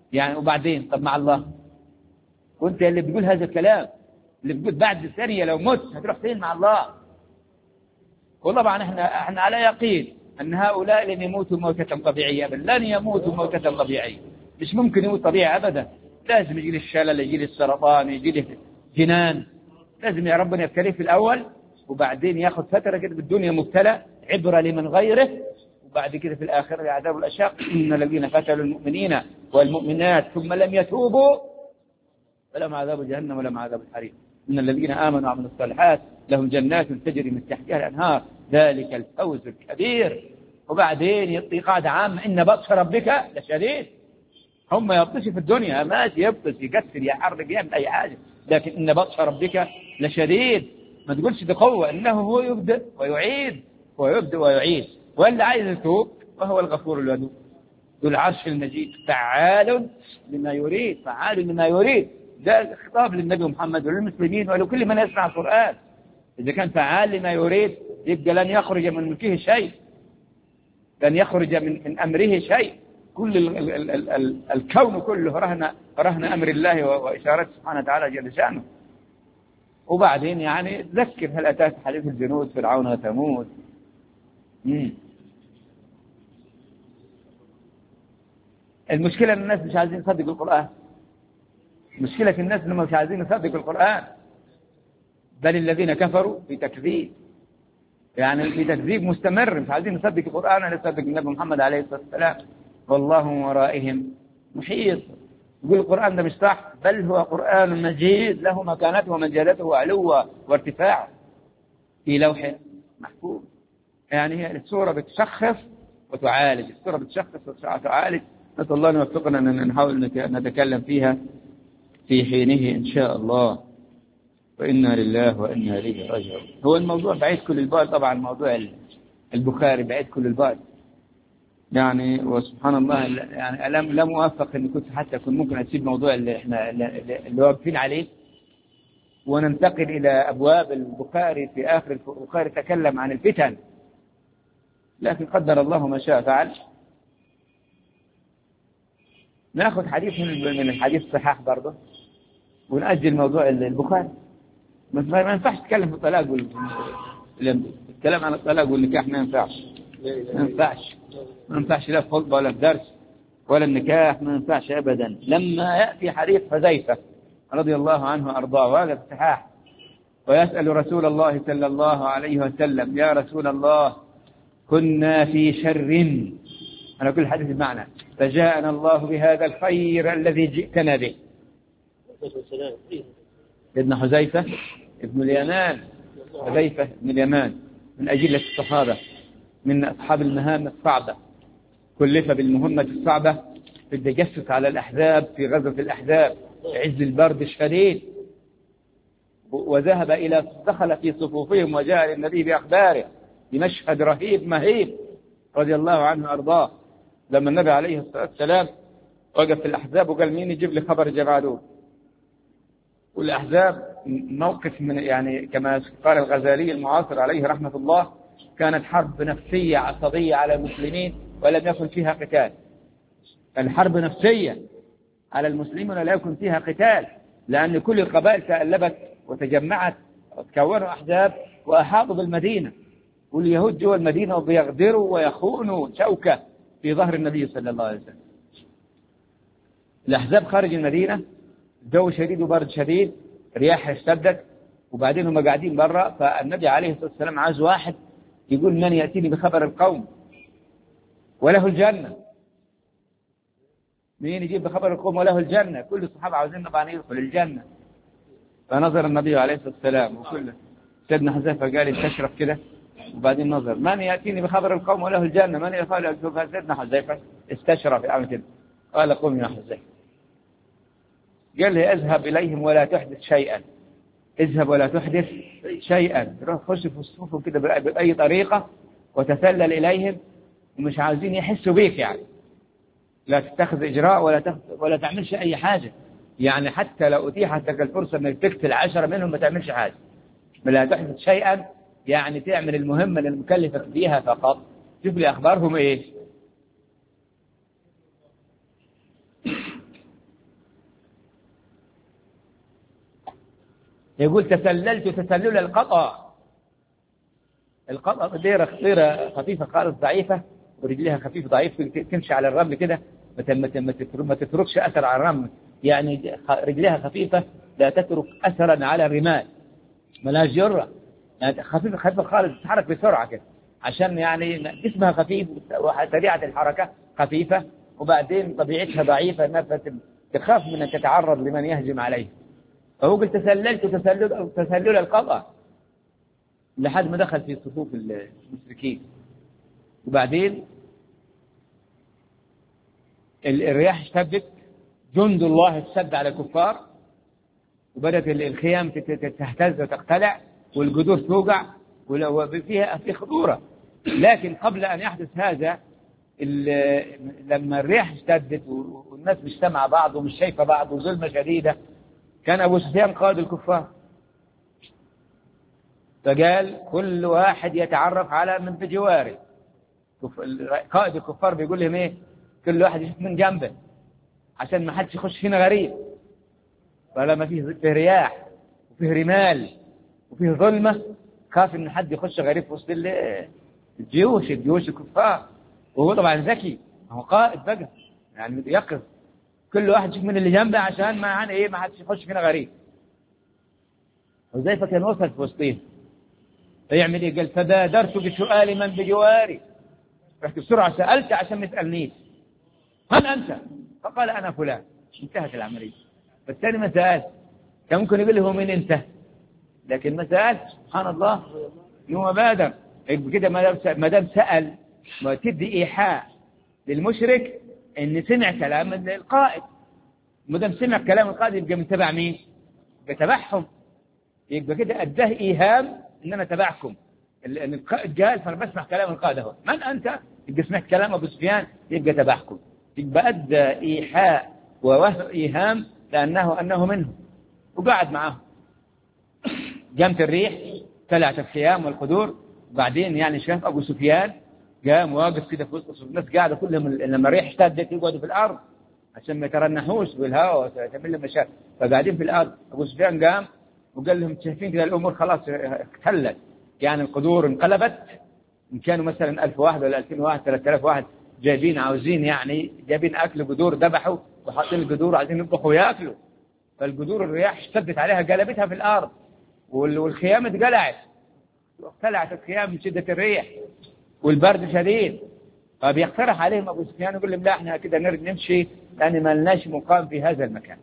يعني وبعدين طب مع الله، وانت اللي بتقول هذا الكلام، اللي بتقول بعد ثانية لو مت هتروح فين مع الله؟ وطبعا احنا احنا على يقين ان هؤلاء لن يموتوا موتة طبيعية، بل لن يموتوا موتة طبيعية، مش ممكن يموت طبيعي ابدا، لازم يجي له الشلل، يجي له السرطان، يجي له جنان، لازم يا ربنا يبتليه في الاول، وبعدين ياخذ فترة كده بالدنيا مبتلى عبرة لمن غيره، وبعد كده في الآخرة العذاب الأشق. إن الذين فتنوا المؤمنين والمؤمنات ثم لم يتوبوا فلهم عذاب جهنم ولهم عذاب الحريق. إن الذين آمنوا وعملوا الصالحات لهم جنات تجري من تحتها الأنهار ذلك الفوز الكبير. وبعدين يعطي قاعدة عامة إن بطش ربك لشديد. هم يبطش في الدنيا ماشي، يبطش يكسر يحرق يعمل أي حاجة، لكن إن بطش ربك لشديد. ما تقولش بقوة، إنه هو يبدأ ويعيد، هو يبدأ ويعيد، ولا عايز يتوب وهو الغفور الودود ذو العرش المجيد فعال لما يريد، فعال لما يريد. ده خطاب للنبي محمد وللمسلمين ولكل من يسمع القرآن. إذا كان فعال لما يريد يبقى لن يخرج من ملكه شيء، لن يخرج من, من أمره شيء. كل ال ال ال ال ال الكون كله رهن رهن أمر الله وإشارته سبحانه وتعالى جل شأنه. وبعدين يعني ذكر هل أتاك حديث الجنود فرعون وثمود. مم. المشكلة أن الناس مش عايزين يصدقوا القرآن، مشكلة الناس أنهم مش عايزين يصدقوا القرآن، بل الذين كفروا في تكذيب، يعني في تكذيب مستمر، مش عايزين يصدق القرآن ولا يصدق النبي محمد عليه الصلاة والسلام. والله ورائهم محيط. يقول القرآن ده مش صح، بل هو قرآن مجيد له مكانته ومنزلته وعلوه وارتفاعه في لوح محفوظ. يعني هي السورة بتشخص وتعالج، السورة بتشخص وتعالج. نسأل الله أن يوفقنا أن نحاول نتكلم فيها في حينه إن شاء الله. وإنا لله وإنا إليه راجعون. هو الموضوع بعيد كل البعد طبعا، موضوع البخاري بعيد كل البعد يعني، وسبحان الله يعني لم لم أوفق إن كنت حتى كنت ممكن أسيب موضوع اللي إحنا اللي واقفين عليه وننتقل إلى أبواب البخاري. في آخر البخاري تكلم عن الفتن، لكن قدر الله ما شاء فعل. ناخذ حديث من الحديث الصحاح برضه ونأجل موضوع البخاري. ما ينفعش تتكلم في الطلاق وال... الكلام عن الطلاق والنكاح ما ينفعش، ما ينفعش ما ينفعش لا في خطبة ولا في درس ولا النكاح، ما ينفعش أبدا. لما يأتي حديث حذيفة رضي الله عنه وأرضاه وهذا الصحاح، ويسأل رسول الله صلى الله عليه وسلم يا رسول الله كنا في شر، أنا كل حديث بمعنى فجاءنا الله بهذا الخير الذي جئتنا به. ابن حذيفة ابن اليمان، حذيفة ابن اليمان من أجلة الصحابة، من أصحاب المهام الصعبة، كلف بالمهمة الصعبة في التجسس على الأحزاب في غزوة الأحزاب في عز البرد الشديد، وذهب إلى دخل في صفوفهم وجاء للنبي بأخباره بمشهد رهيب مهيب رضي الله عنه وأرضاه. لما النبي عليه الصلاة والسلام وقف في الأحزاب وقال مين يجيب لي خبر الجماعة دول، والأحزاب موقف من يعني كما قال الغزالي المعاصر عليه رحمة الله كانت حرب نفسية عصبية على المسلمين ولم يكن فيها قتال. الحرب نفسية على المسلمين ولا يكن فيها قتال، لأن كل القبائل تألبت وتجمعت وتكونوا أحزاب وأحاطوا بالمدينة، واليهود جوا المدينة وبيغدروا ويخونوا شوكة في ظهر النبي صلى الله عليه وسلم. الأحزاب خارج المدينة، جو شديد وبرد شديد، رياح اشتدت، وبعدين هم قاعدين برا. فالنبي عليه الصلاة والسلام عايز واحد يقول من يأتيني بخبر القوم وله الجنة، مين يجيب بخبر القوم وله الجنة؟ كل الصحابة عاوزين طبعا يدخل الجنة. فنظر النبي عليه الصلاة والسلام وكل سيدنا حذيفة قال استشرف كده، وبعدين نظر من يأتيني بخبر القوم وله الجنة، من يقال سيدنا حذيفة استشرف يعمل كده، قال قم يا حذيفة. قال لي اذهب إليهم ولا تحدث شيئا، اذهب ولا تحدث شيئا، روح خش في صفوفهم كده بأي طريقة وتسلل إليهم، ومش عاوزين يحسوا بيك يعني، لا تتخذ إجراء ولا تخذ ولا تعملش أي حاجة يعني، حتى لو أتيحت لك الفرصة أنك تقتل عشرة منهم ما تعملش حاجة، لا تحدث شيئا يعني تعمل المهمة المكلفة فيها فقط. شوف لي أخبارهم إيه. يقول تسللت تسلل القطع. القطع ديرة خطيرة خفيفة خالص ضعيفة، ورجلها خفيفة ضعيف، تمشي على الرمل كده ما تتركش أثر على الرمل، يعني رجلها خفيفة لا تترك أثرا على الرمال، ملاش جرة، يعني خفيفة خفيفة خالص، تتحرك بسرعة كده عشان يعني جسمها خفيف وسريعة الحركة خفيفة، وبعدين طبيعتها ضعيفة انها تخاف من ان تتعرض لمن يهجم عليه. فهو قلت تسللت تسلل تسلل القطع لحد ما دخل في صفوف المشركين. وبعدين الرياح اشتدت، جند الله اشتد على الكفار، وبدأت الخيام تهتز وتقتلع والجذور توقع وفيها في خطورة. لكن قبل أن يحدث هذا، لما الريح اشتدت والناس مش سامعة بعض ومش شايفة بعض وظلمة شديدة، كان أبو سفيان قائد الكفار، فقال كل واحد يتعرف على من بجواره. قائد الكفار بيقول لهم ايه؟ كل واحد يشوف من جنبه عشان ما حدش يخش هنا غريب، فلما فيه فيه رياح وفيه رمال وفيه ظلمة خاف ان حد يخش غريب في وسط الجيوش الجيوش الكفار. وهو طبعا ذكي، هو قائد بقى يعني يقف كل واحد يشوف من اللي جنبه عشان ما يعني ايه ما حدش يخش فينا غريب. وزيفة كان وصل في وسطهم، فيعمل ايه؟ قال فبادرت بسؤال من بجواري، رحت بسرعة سألت عشان ما يسألنيش من أنت؟ فقال أنا فلان. انتهت العملية. فالثاني ما سأل، كان ممكن يقول له من أنت، لكن ما سأل. سبحان الله، يوم بادر كده ما دام سأل ما تدي إيحاء للمشرك إن سمع كلام القائد. ما دام سمع كلام القائد يبقى من تبع مين؟ يبقى تبعهم، يبقى كده أداه إيهام إن أنا تبعكم، إن القائد قال فأنا بسمع كلام القائد. هو من أنت؟ يبقى سمعت كلام أبو سفيان يبقى تبعكم، يبقى أدى إيحاء ووهب إيهام لأنه أنه منه، وقعد معهم. قامت الريح تلعت الخيام والقدور، بعدين يعني شاف أبو سفيان قام واقف كده في وسط الناس قاعدة كلهم، لما الريح اشتدت يقعدوا في الأرض عشان ما يترنحوش بالهواء وتعمل لهم مشاكل، فقاعدين في الأرض. أبو سفيان قام وقال لهم شايفين كده الأمور خلاص اختلت، يعني القدور انقلبت، إن كانوا مثلا ألف واحد ولا ألفين واحد ثلاثة آلاف واحد جايبين عاوزين يعني جايبين أكل قدور، ذبحوا وحاطين القدور عايزين يطبخوا ويأكلوا، فالقدور الرياح اشتدت عليها قلبتها في الأرض، والخيام اتقلعت واقتلعت الخيام من شدة الريح والبرد شديد. فبيقترح عليهم أبو سفيان يقول لهم لا احنا كده نرد نمشي لأن ما لناش مقام في هذا المكان،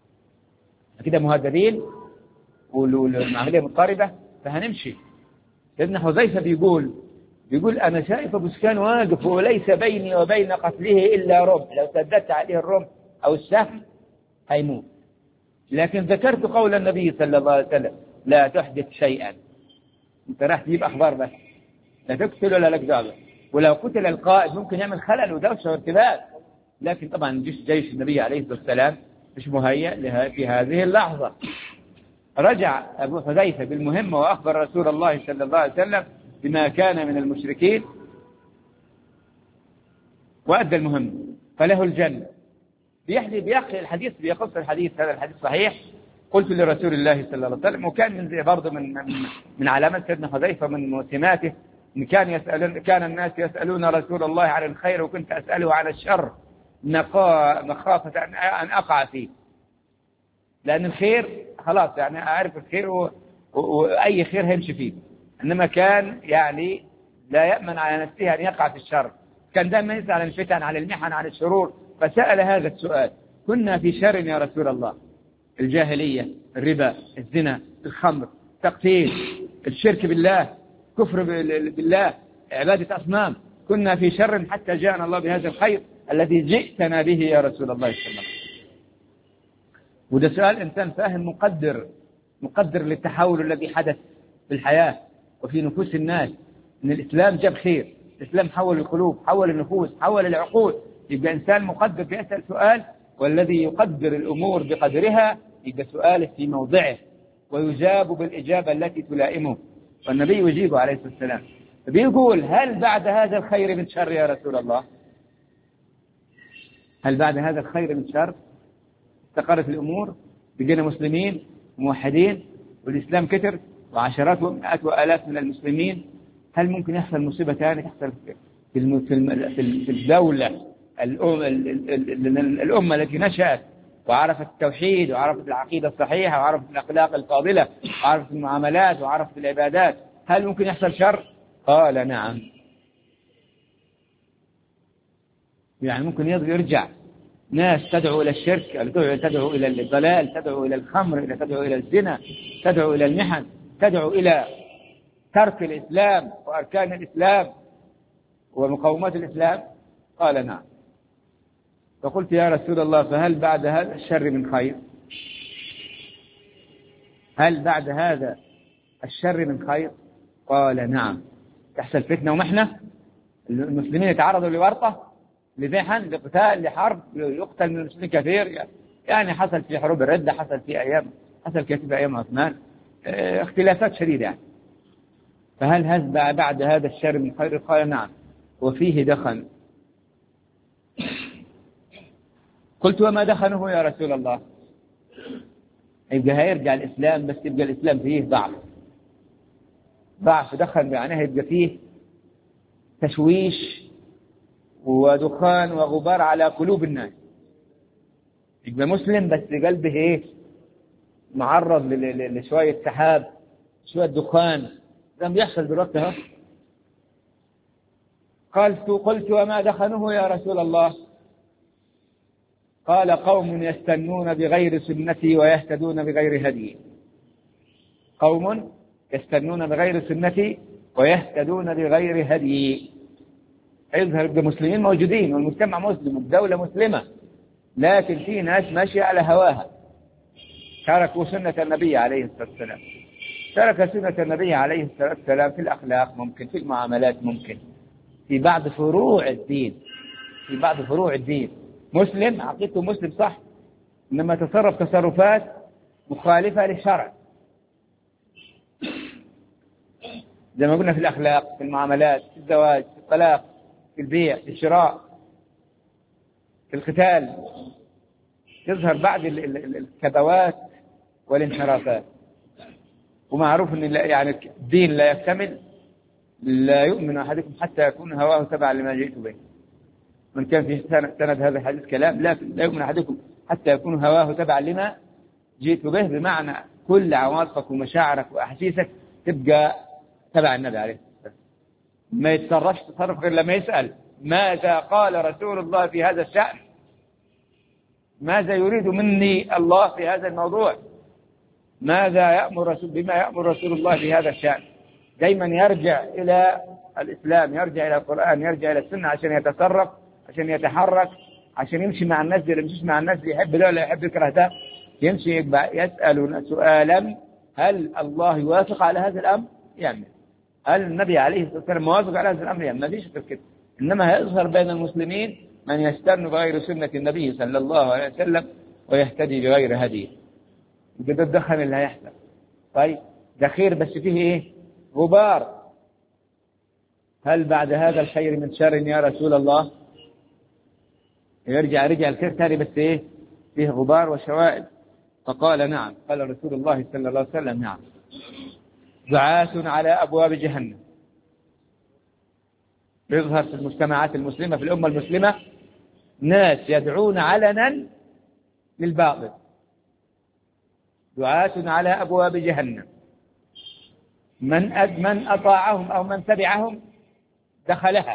كده مهددين والعملية مضطربة فهنمشي. سيدنا حذيفة بيقول بيقول أنا شايف أبو سفيان واقف وليس بيني وبين قتله إلا رمح، لو سددت عليه الرمح أو السهم هيموت. لكن ذكرت قول النبي صلى الله عليه وسلم لا تحدث شيئا، انت راح تجيب أخبار بس، لا تقتل ولا لك دعوة، ولو قتل القائد ممكن يعمل خلل ودوشة وارتباك، لكن طبعا جيش جيش النبي عليه الصلاة والسلام مش مهيأ في هذه اللحظة. رجع أبو حذيفة بالمهمة وأخبر رسول الله صلى الله عليه وسلم بما كان من المشركين وأدى المهمة فله الجنة. بيحكي بيحكي الحديث بيقص الحديث، هذا الحديث صحيح. قلت لرسول الله صلى الله عليه وسلم، وكان من برضه من من, من علامات سيدنا حذيفة من سماته إن كان يسألون كان الناس يسألون رسول الله عن الخير وكنت أسأله عن الشر مخافة أن أقع فيه، لأن الخير خلاص يعني أعرف الخير و... وأي خير هيمشي فيه، إنما كان يعني لا يأمن على نفسه أن يقع في الشر، كان دائما يسأل عن الفتن عن المحن عن الشرور. فسأل هذا السؤال كنا في شر يا رسول الله، الجاهلية، الربا، الزنا، الخمر، التقتيل، الشرك بالله، كفر بالله، عبادة أصنام، كنا في شر حتى جاءنا الله بهذا الخير الذي جئتنا به يا رسول الله صلى الله عليه وسلم. وده سؤال إنسان فاهم مقدر مقدر للتحول الذي حدث في الحياة وفي نفوس الناس، إن الإسلام جاب خير، الإسلام حول القلوب، حول النفوس، حول العقول. يبقى إنسان مقدر بيسأل سؤال، والذي يقدر الأمور بقدرها يبقى سؤاله في موضعه ويجاب بالإجابة التي تلائمه، والنبي يجيبه عليه الصلاة والسلام. بيقول هل بعد هذا الخير من شر يا رسول الله؟ هل بعد هذا الخير من شر؟ استقرت الأمور، بقينا مسلمين موحدين، والإسلام كتر وعشرات ومئات وآلاف من المسلمين، هل ممكن يحصل مصيبة ثانية تحصل في الم- في الم- في ال- في الدولة الأم- ال- ال- ال- الأمة التي نشأت وعرفت التوحيد وعرفت العقيدة الصحيحة وعرفت الأخلاق الفاضلة وعرفت المعاملات وعرفت العبادات، هل ممكن يحصل شر؟ قال نعم. يعني ممكن يرجع ناس تدعو إلى الشرك، تدعو إلى الضلال، تدعو إلى الخمر، تدعو إلى الزنا، تدعو إلى المحن، تدعو إلى ترك الإسلام وأركان الإسلام ومقومات الإسلام. قال نعم. فقلت يا رسول الله فهل بعد هذا الشر من خير؟ هل بعد هذا الشر من خير؟ قال نعم. تحصل فتنة ومحنة، المسلمين يتعرضوا لورطة، لذحن، لقتال، لحرب، يقتل من المسلمين كثير. يعني حصل في حروب الردة، حصل في أيام حصل كثير في أيام عثمان، اه اختلافات شديدة يعني. فهل هذا بعد هذا الشر من خير؟ قال نعم. وفيه دخن. قلت وما دخنه يا رسول الله؟ يبقى هيرجع الإسلام، بس يبقى الإسلام فيه ضعف. ضعف دخن معناه يبقى فيه تشويش ودخان وغبار على قلوب الناس. يبقى مسلم بس قلبه ايه؟ معرض لشوية سحاب، شوية دخان. ده بيحصل دلوقتي اهو. قلت قلت وما دخنه يا رسول الله؟ قال قوم يستنون بغير سنتي ويهتدون بغير هدي. قوم يستنون بغير سنتي ويهتدون بغير هدي. يظهر المسلمين موجودين والمجتمع مسلم والدولة مسلمة، لكن في ناس ماشية على هواها، تركوا سنة النبي عليه الصلاة والسلام. ترك سنة النبي عليه الصلاة والسلام في الأخلاق، ممكن في المعاملات، ممكن في بعض فروع الدين. في بعض فروع الدين مسلم، عقيدته مسلم صح، إنما تصرف تصرفات مخالفة للشرع، زي ما قلنا في الأخلاق، في المعاملات، في الزواج، في الطلاق، في البيع، في الشراء، في القتال. يظهر بعض الكبوات والانحرافات. ومعروف أن يعني الدين لا يكتمل، لا يؤمن أحدكم حتى يكون هواه تبعا لما جئت به. من كان في سند هذا الحديث كلام، لكن لا يؤمن أحدكم حتى يكون هواه تبعا لما جئت به، بمعنى كل عواطفك ومشاعرك وأحاسيسك تبقى تبع النبي عليه الصلاة والسلام. ما يتصرفش تصرف غير لما يسأل ماذا قال رسول الله في هذا الشأن، ماذا يريد مني الله في هذا الموضوع، ماذا يأمر رسول بما يأمر رسول الله في هذا الشأن. دايما يرجع إلى الإسلام، يرجع إلى القرآن، يرجع إلى السنة عشان يتصرف، عشان يتحرك، عشان يمشي مع الناس، اللي يمشي مع الناس اللي يحب ده ولا يحب يكره ده، يمشي يبقى يسأل سؤالا هل الله يوافق على هذا الأمر؟ يعمل. هل النبي عليه الصلاة والسلام موافق على هذا الأمر؟ يعمل. ما فيش غير كده. إنما هيظهر بين المسلمين من يستن بغير سنة النبي صلى الله عليه وسلم ويهتدي بغير هديه. ده الدخن اللي هيحصل. طيب ده خير بس فيه ايه؟ غبار. هل بعد هذا الخير من شر يا رسول الله؟ يرجع رجع الخير تاني بس ايه؟ فيه غبار وشوائب. فقال نعم. قال رسول الله صلى الله عليه وسلم نعم. دعاة على أبواب جهنم. يظهر في المجتمعات المسلمة، في الأمة المسلمة، ناس يدعون علنا للباطل. دعاة على أبواب جهنم، من أد من أطاعهم أو من تبعهم دخلها،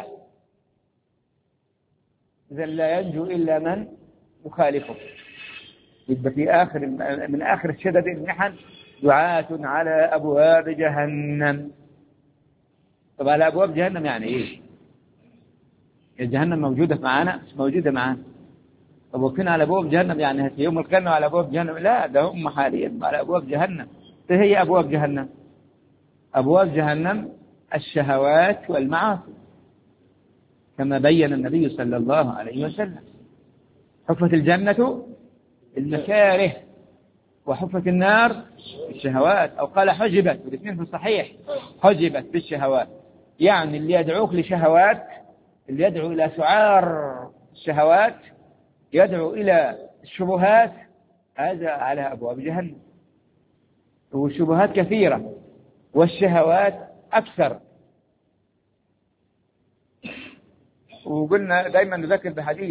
إذا لا ينجو إلا من يخالفه. يبقى في آخر من آخر الشدد المحن دعاة على أبواب جهنم. طب على أبواب جهنم يعني إيه؟ الجهنم موجودة معانا؟ مش موجودة معانا. طب وكنا على أبواب جهنم يعني في يوم القيامة على أبواب جهنم؟ لا، ده هم حاليا على أبواب جهنم. هي أبواب جهنم، أبواب جهنم الشهوات والمعاصي، كما بين النبي صلى الله عليه وسلم. حفت الجنة المكاره وحفت النار الشهوات، أو قال حجبت، والاثنين في الصحيح، حجبت بالشهوات. يعني اللي يدعوك لشهوات، اللي يدعو إلى سعار الشهوات، يدعو إلى الشبهات، هذا على أبواب جهنم. والشبهات كثيرة والشهوات أكثر. وقلنا دايما نذكر بحديث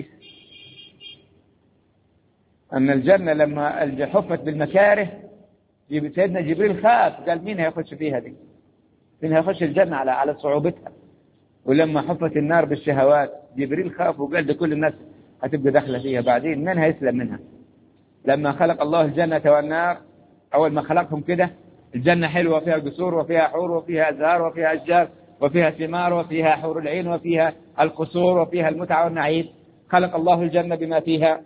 أن الجنة لما حفت بالمكاره سيدنا جبريل خاف، قال مين هيخش فيها دي؟ مين هيخش الجنة على على صعوبتها؟ ولما حفت النار بالشهوات جبريل خاف وقال ده كل الناس هتبقى داخلة فيها، بعدين من هيسلم منها؟ لما خلق الله الجنة والنار أول ما خلقهم كده، الجنة حلوة فيها قصور وفيها حور وفيها أزهار وفيها أشجار وفيها ثمار وفيها حور العين وفيها القصور وفيها المتعة والنعيم. خلق الله الجنة بما فيها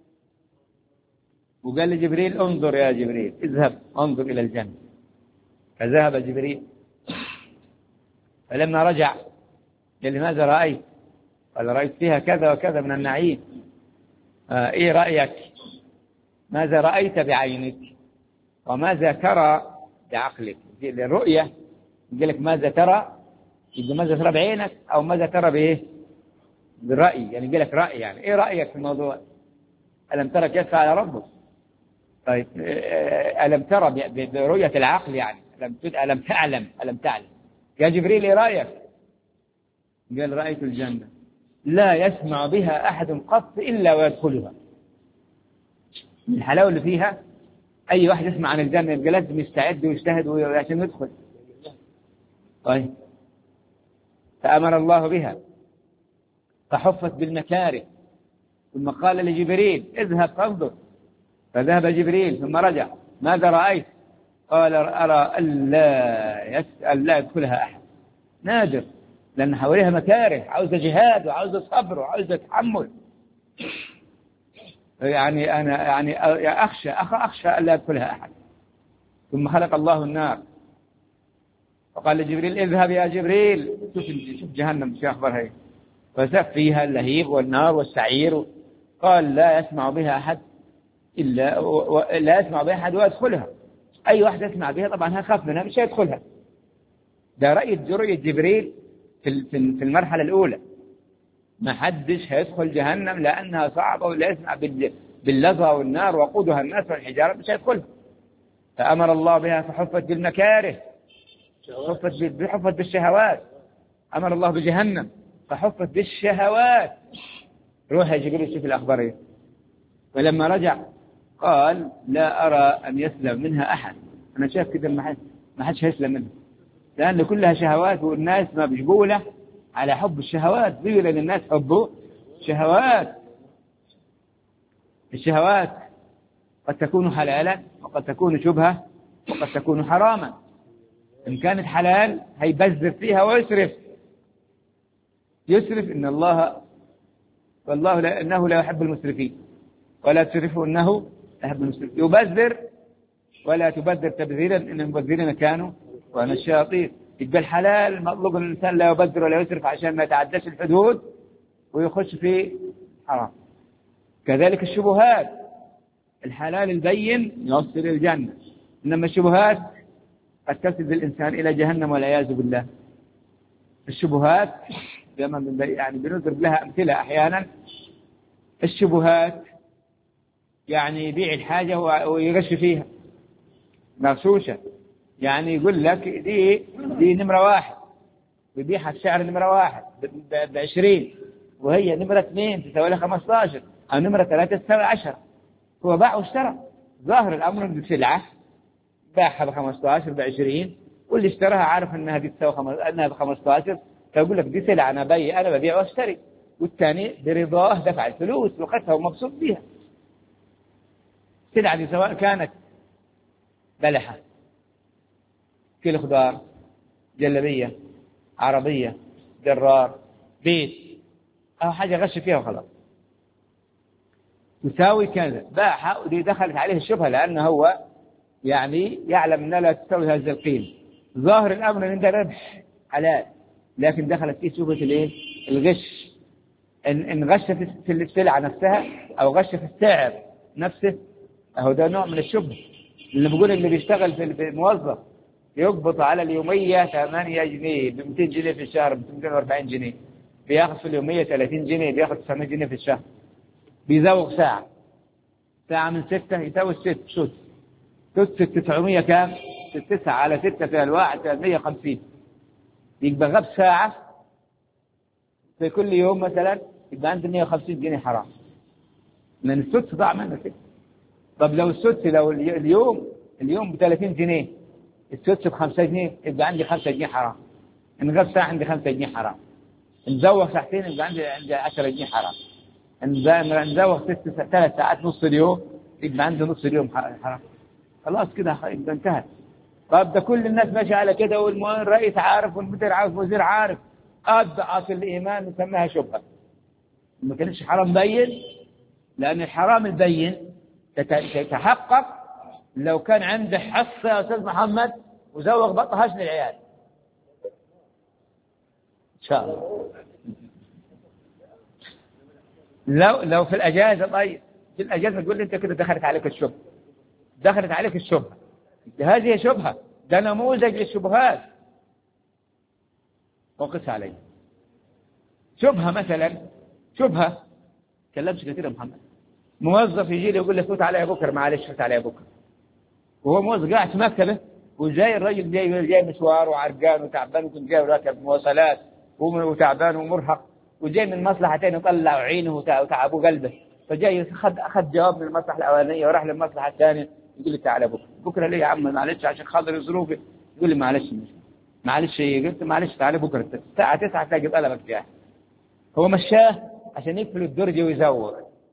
وقال لجبريل انظر يا جبريل، اذهب انظر إلى الجنة. فذهب جبريل، فلما رجع قال لي ماذا رأيت؟ قال رأيت فيها كذا وكذا من النعيم. آه إيه رأيك؟ ماذا رأيت بعينك وماذا ترى بعقلك؟ الرؤية يقول لك ماذا ترى، يقول ماذا ترى بعينك أو ماذا ترى بإيه؟ بالرأي، يعني يقول لك رأي، يعني إيه رأيك في الموضوع؟ ألم ترى كيف فعل ربك؟ طيب ألم ترى برؤية العقل، يعني ألم ألم تعلم ألم تعلم يا جبريل إيه رأيك؟ قال رأيت الجنة لا يسمع بها أحد قط إلا ويدخلها. من الحلاوة اللي فيها أي واحد يسمع عن الجنة يبقى لازم يستعد ويجتهد عشان يدخل. طيب فأمر الله بها فحفت بالمكاره، ثم قال لجبريل اذهب فانظر. فذهب جبريل ثم رجع، ماذا رأيت؟ قال أرى ألا يسأل لا يدخلها أحد، نادر، لأن حواليها مكاره، عاوزة جهاد وعاوزة صبر وعاوزة تحمل. يعني أنا يعني أخشى أخشى ألا يدخلها أحد. ثم خلق الله النار وقال لجبريل اذهب يا جبريل، شوف شوف جهنم شو أخبرها إيه، فسف فيها اللهيب والنار والسعير. قال لا يسمع بها أحد إلا لا يسمع بها أحد ويدخلها. أي واحد يسمع بها طبعا هخاف منها مش هيدخلها. ده رأي رؤية جبريل في في المرحلة الأولى، ما حدش هيدخل جهنم لأنها صعبة ولا يسمع باللظى والنار وقودها الناس والحجارة مش هيدخلها. فأمر الله بها فحفت بالمكاره، حفت حفت بالشهوات. أمر الله بجهنم فحفت بالشهوات. روح يا جبريل شوف الأخبار إيه. ولما رجع قال لا أرى أن يسلم منها أحد، أنا شايف كده ما حد ما حدش هيسلم منها، لأن كلها شهوات والناس ما بيجبوله على حب الشهوات. زين للناس حبه شهوات. الشهوات قد تكون حلالا وقد تكون شبهة وقد تكون حراما. إن كانت حلال هيبذر فيها ويسرف يسرف إن الله والله لا إنه لا يحب المسرفين ولا تسرفوا إنه يحب المسرفين. يبذر ولا تبذر تبذيرا إن المبذرين كانوا وأنا الشياطين. يبقى الحلال مطلوب ان الانسان لا يبذر ولا يسرف عشان ما يتعداش الحدود ويخش في حرام. كذلك الشبهات، الحلال البين يوصل الى الجنه، انما الشبهات قد تسد الانسان الى جهنم والعياذ بالله. الشبهات يعني بنضرب لها امثله احيانا. الشبهات يعني يبيع الحاجه ويغش فيها مغشوشه، يعني يقول لك دي دي نمرة واحد ويبيعها السعر نمرة واحد بعشرين وهي نمرة اثنين تساوي لها خمسة عشر أو نمرة ثلاثة تساوي عشرة. هو باع واشترى، ظاهر الأمر بسلعة باعها بخمسة عشر بعشرين، واللي اشتراها عارف أنها دي تساوي خمس أنها بخمسة عشر، فيقول لك دي سلعة أنا بي أنا ببيع واشتري، والثاني برضاه دفع الفلوس وقتها ومبسوط بيها. السلعة دي سواء كانت بلحة، كيلو خضار، جلبية، عربية، درار، بيت، أو حاجة غش فيها وخلاص، تساوي كذا، باعها ودي دخلت عليه الشبهة لأنه هو يعني يعلم أنها لا تساوي هذا القيمة. ظاهر الأمر أن ده ربح حلال، لكن دخلت فيه شبهة الإيه؟ الغش. إن إن غش في السلعة نفسها أو غش في السعر نفسه، أهو ده نوع من الشبهة. اللي بيقول اللي بيشتغل في الموظف يقبض على اليومية ثمانية جنيه ب مئتين جنيه في الشهر ب مئتين وأربعين جنيه، بياخذ في اليومية ثلاثين جنيه، بياخذ تسعمائة جنيه في الشهر، بيزوق ساعة ساعة من ستة يساوي ست شوت ست تسعمية كام؟ تسعة على ستة في الواحد مية وخمسين، يبقى غاب ساعة في كل يوم مثلا، يبقى عندي مية وخمسين جنيه حرام، لأن السدس ضاع منه كده. طب لو السدس لو اليوم اليوم ب ثلاثين جنيه، السدس ب خمسة جنيه، يبقى عندي خمسة جنيه حرام. إن غاب ساعة عندي خمسة جنيه حرام. نزوغ ساعتين يبقى عندي عندي عشرة جنيه حرام. نزوغ ست ثلاث ساعات نص اليوم يبقى عندي نص اليوم حرام. خلاص كده يبقى انتهت. طب ده كل الناس ماشيه على كده، والرئيس عارف والمدير عارف والوزير عارف. أضعف الإيمان نسميها شبهة. ما كانش حرام بين، لأن الحرام البين تتحقق لو كان عنده حصة يا أستاذ محمد وزوغ بطهاش للعيال إن شاء الله. لو لو في الأجازة، طيب في الأجازة تقول لي أنت كده دخلت عليك الشبهة، دخلت عليك الشبهة، هذه شبهة، ده نموذج للشبهات وقس عليه. شبهة مثلا، شبهة كلمش كثير يا محمد، موظف يجي لي يقول لي فوت عليا بكره، معلش فوت عليا بكره، وهو موظف قاعد في مكتبه، وجاي الراجل جاي جاي مشوار وعرقان وتعبان، وكنت جاي راكب مواصلات وتعبان ومرهق، وجاي من مصلحة تاني طلع عينه وتعبوا قلبه، فجاي أخذ أخذ جواب من المصلحة الأولانية وراح للمصلحة الثانية، يقول لي تعالى بكره. بكره ليه يا عم؟ معلش عشان خاطر ظروفي. يقول لي معلش معلش قلت معلش تعالى بكره الساعة تسعة تلاقي طلبك جاي. هو مشاه عشان يقفل الدرج ويزور،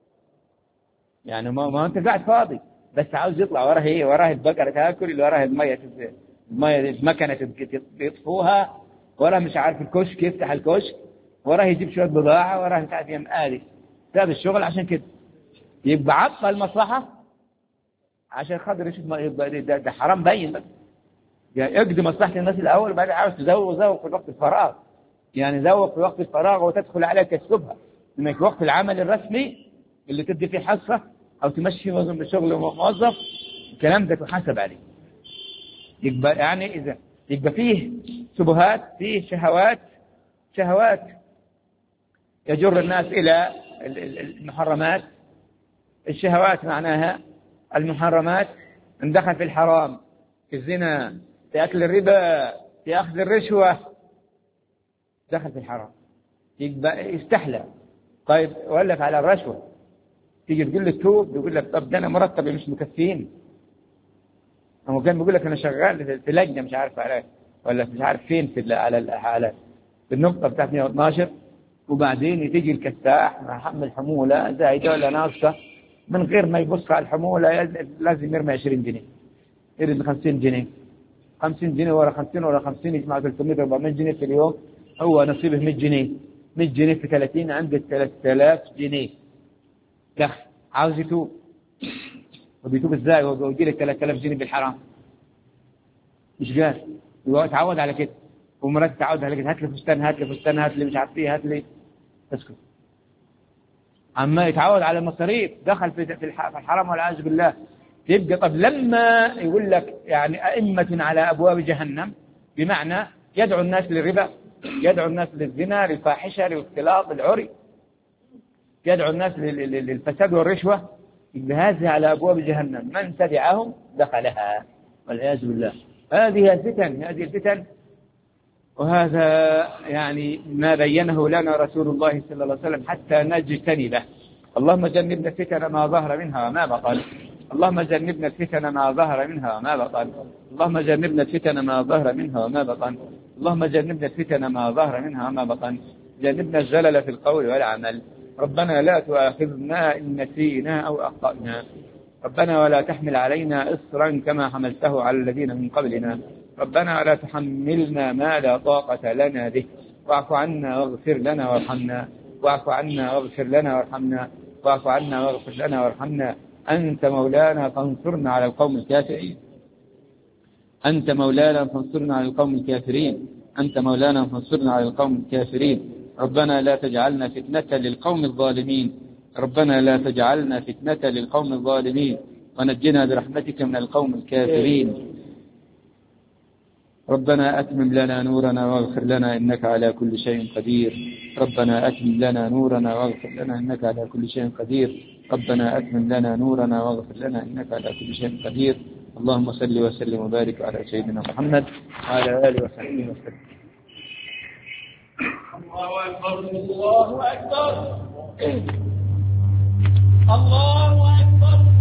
يعني ما ما انت قاعد فاضي، بس عاوز يطلع وراه ايه؟ وراه البقره تاكل، اللي وراه الميه الميه المكنه يطفوها، وراه مش عارف الكشك يفتح الكشك، وراه يجيب شويه بضاعه، وراه مش عارف يمقالي. ساب الشغل عشان كده، يبقى عطل المصلحه عشان خاطر يشوف ده, ده, ده حرام باين بس. يعني اقضي مصلحه الناس الاول، وبعدين عاوز تزوق زوق في وقت الفراغ، يعني زوق في وقت الفراغ وتدخل عليك الشبهه انك وقت العمل الرسمي اللي تدي فيه حصه او تمشي موظف بالشغل موظف، الكلام ده تحاسب عليه. يبقى يعني اذا يبقى فيه شبهات، فيه شهوات، شهوات يجر الناس الى المحرمات. الشهوات معناها المحرمات، اندخل في الحرام، في الزنا، في اكل الربا، في اخذ الرشوه، دخل في الحرام، يبقى استحلى. طيب ولف على الرشوه، تيجي تقول له توب، يقول لك طب ده انا مرتبي مش مكفيني. هو كان بيقول لك انا شغال في لجنه مش عارف على ولا مش عارف فين في على على في النقطه بتاعت مية واثناشر، وبعدين تيجي الكساح محمل حموله زايده ولا ناقصه، من غير ما يبص على الحموله لازم يرمي عشرين جنيه، يرمي خمسين جنيه، خمسين جنيه ورا خمسين ورا خمسين يجمع ثلاثمية أربعمية جنيه في اليوم، هو نصيبه مية جنيه، مية جنيه في ثلاثين عندك ثلاثة آلاف جنيه دخل. عاوز يتوب، وبيتوب ازاي ويجي لك ثلاثة آلاف جنيه بالحرام؟ مش قال هو اتعود على كده، ومرات تعود على كده، هات لي فستان، هات لي فستان، هات لي مش عارف ايه، هات لي، اسكت. عما يتعود على المصاريف دخل في في الحرام والعياذ بالله. يبقى طب لما يقول لك يعني أئمة على أبواب جهنم، بمعنى يدعو الناس للربا، يدعو الناس للزنا، للفاحشة، للاختلاط، للعري، يدعو الناس للفساد والرشوة، هذه على أبواب جهنم، من تبعهم دخلها والعياذ بالله. هذه الفتن، هذه الفتن، وهذا يعني ما بينه لنا رسول الله صلى الله عليه وسلم حتى نجتنبه. اللهم جنبنا الفتن ما ظهر منها وما بطن، اللهم جنبنا الفتن ما ظهر منها وما بطن، اللهم جنبنا الفتن ما ظهر منها وما بطن، اللهم جنبنا الفتن ما ظهر منها وما بطن، جنبنا الزلل في القول والعمل. ربنا لا تؤاخذنا إن نسينا أو أخطأنا، ربنا ولا تحمل علينا إصرا كما حملته على الذين من قبلنا، ربنا ولا تحملنا ما لا طاقة لنا به، واعف عنا واغفر لنا وارحمنا، واعف عنا واغفر لنا وارحمنا، واعف عنا واغفر لنا وارحمنا. أنت مولانا فانصرنا على القوم الكافرين، أنت مولانا فانصرنا على القوم الكافرين، أنت مولانا فانصرنا على القوم الكافرين. ربنا لا تجعلنا فتنة للقوم الظالمين، ربنا لا تجعلنا فتنة للقوم الظالمين، ونجنا برحمتك من القوم الكافرين. ربنا أتمم لنا نورنا واغفر لنا إنك على كل شيء قدير، ربنا أتمم لنا نورنا واغفر لنا إنك على كل شيء قدير، ربنا أتمم لنا نورنا واغفر لنا إنك على كل شيء قدير، اللهم صل وسلم وبارك على سيدنا محمد وعلى آله وصحبه وسلم. الله أكبر الله أكبر الله أكبر.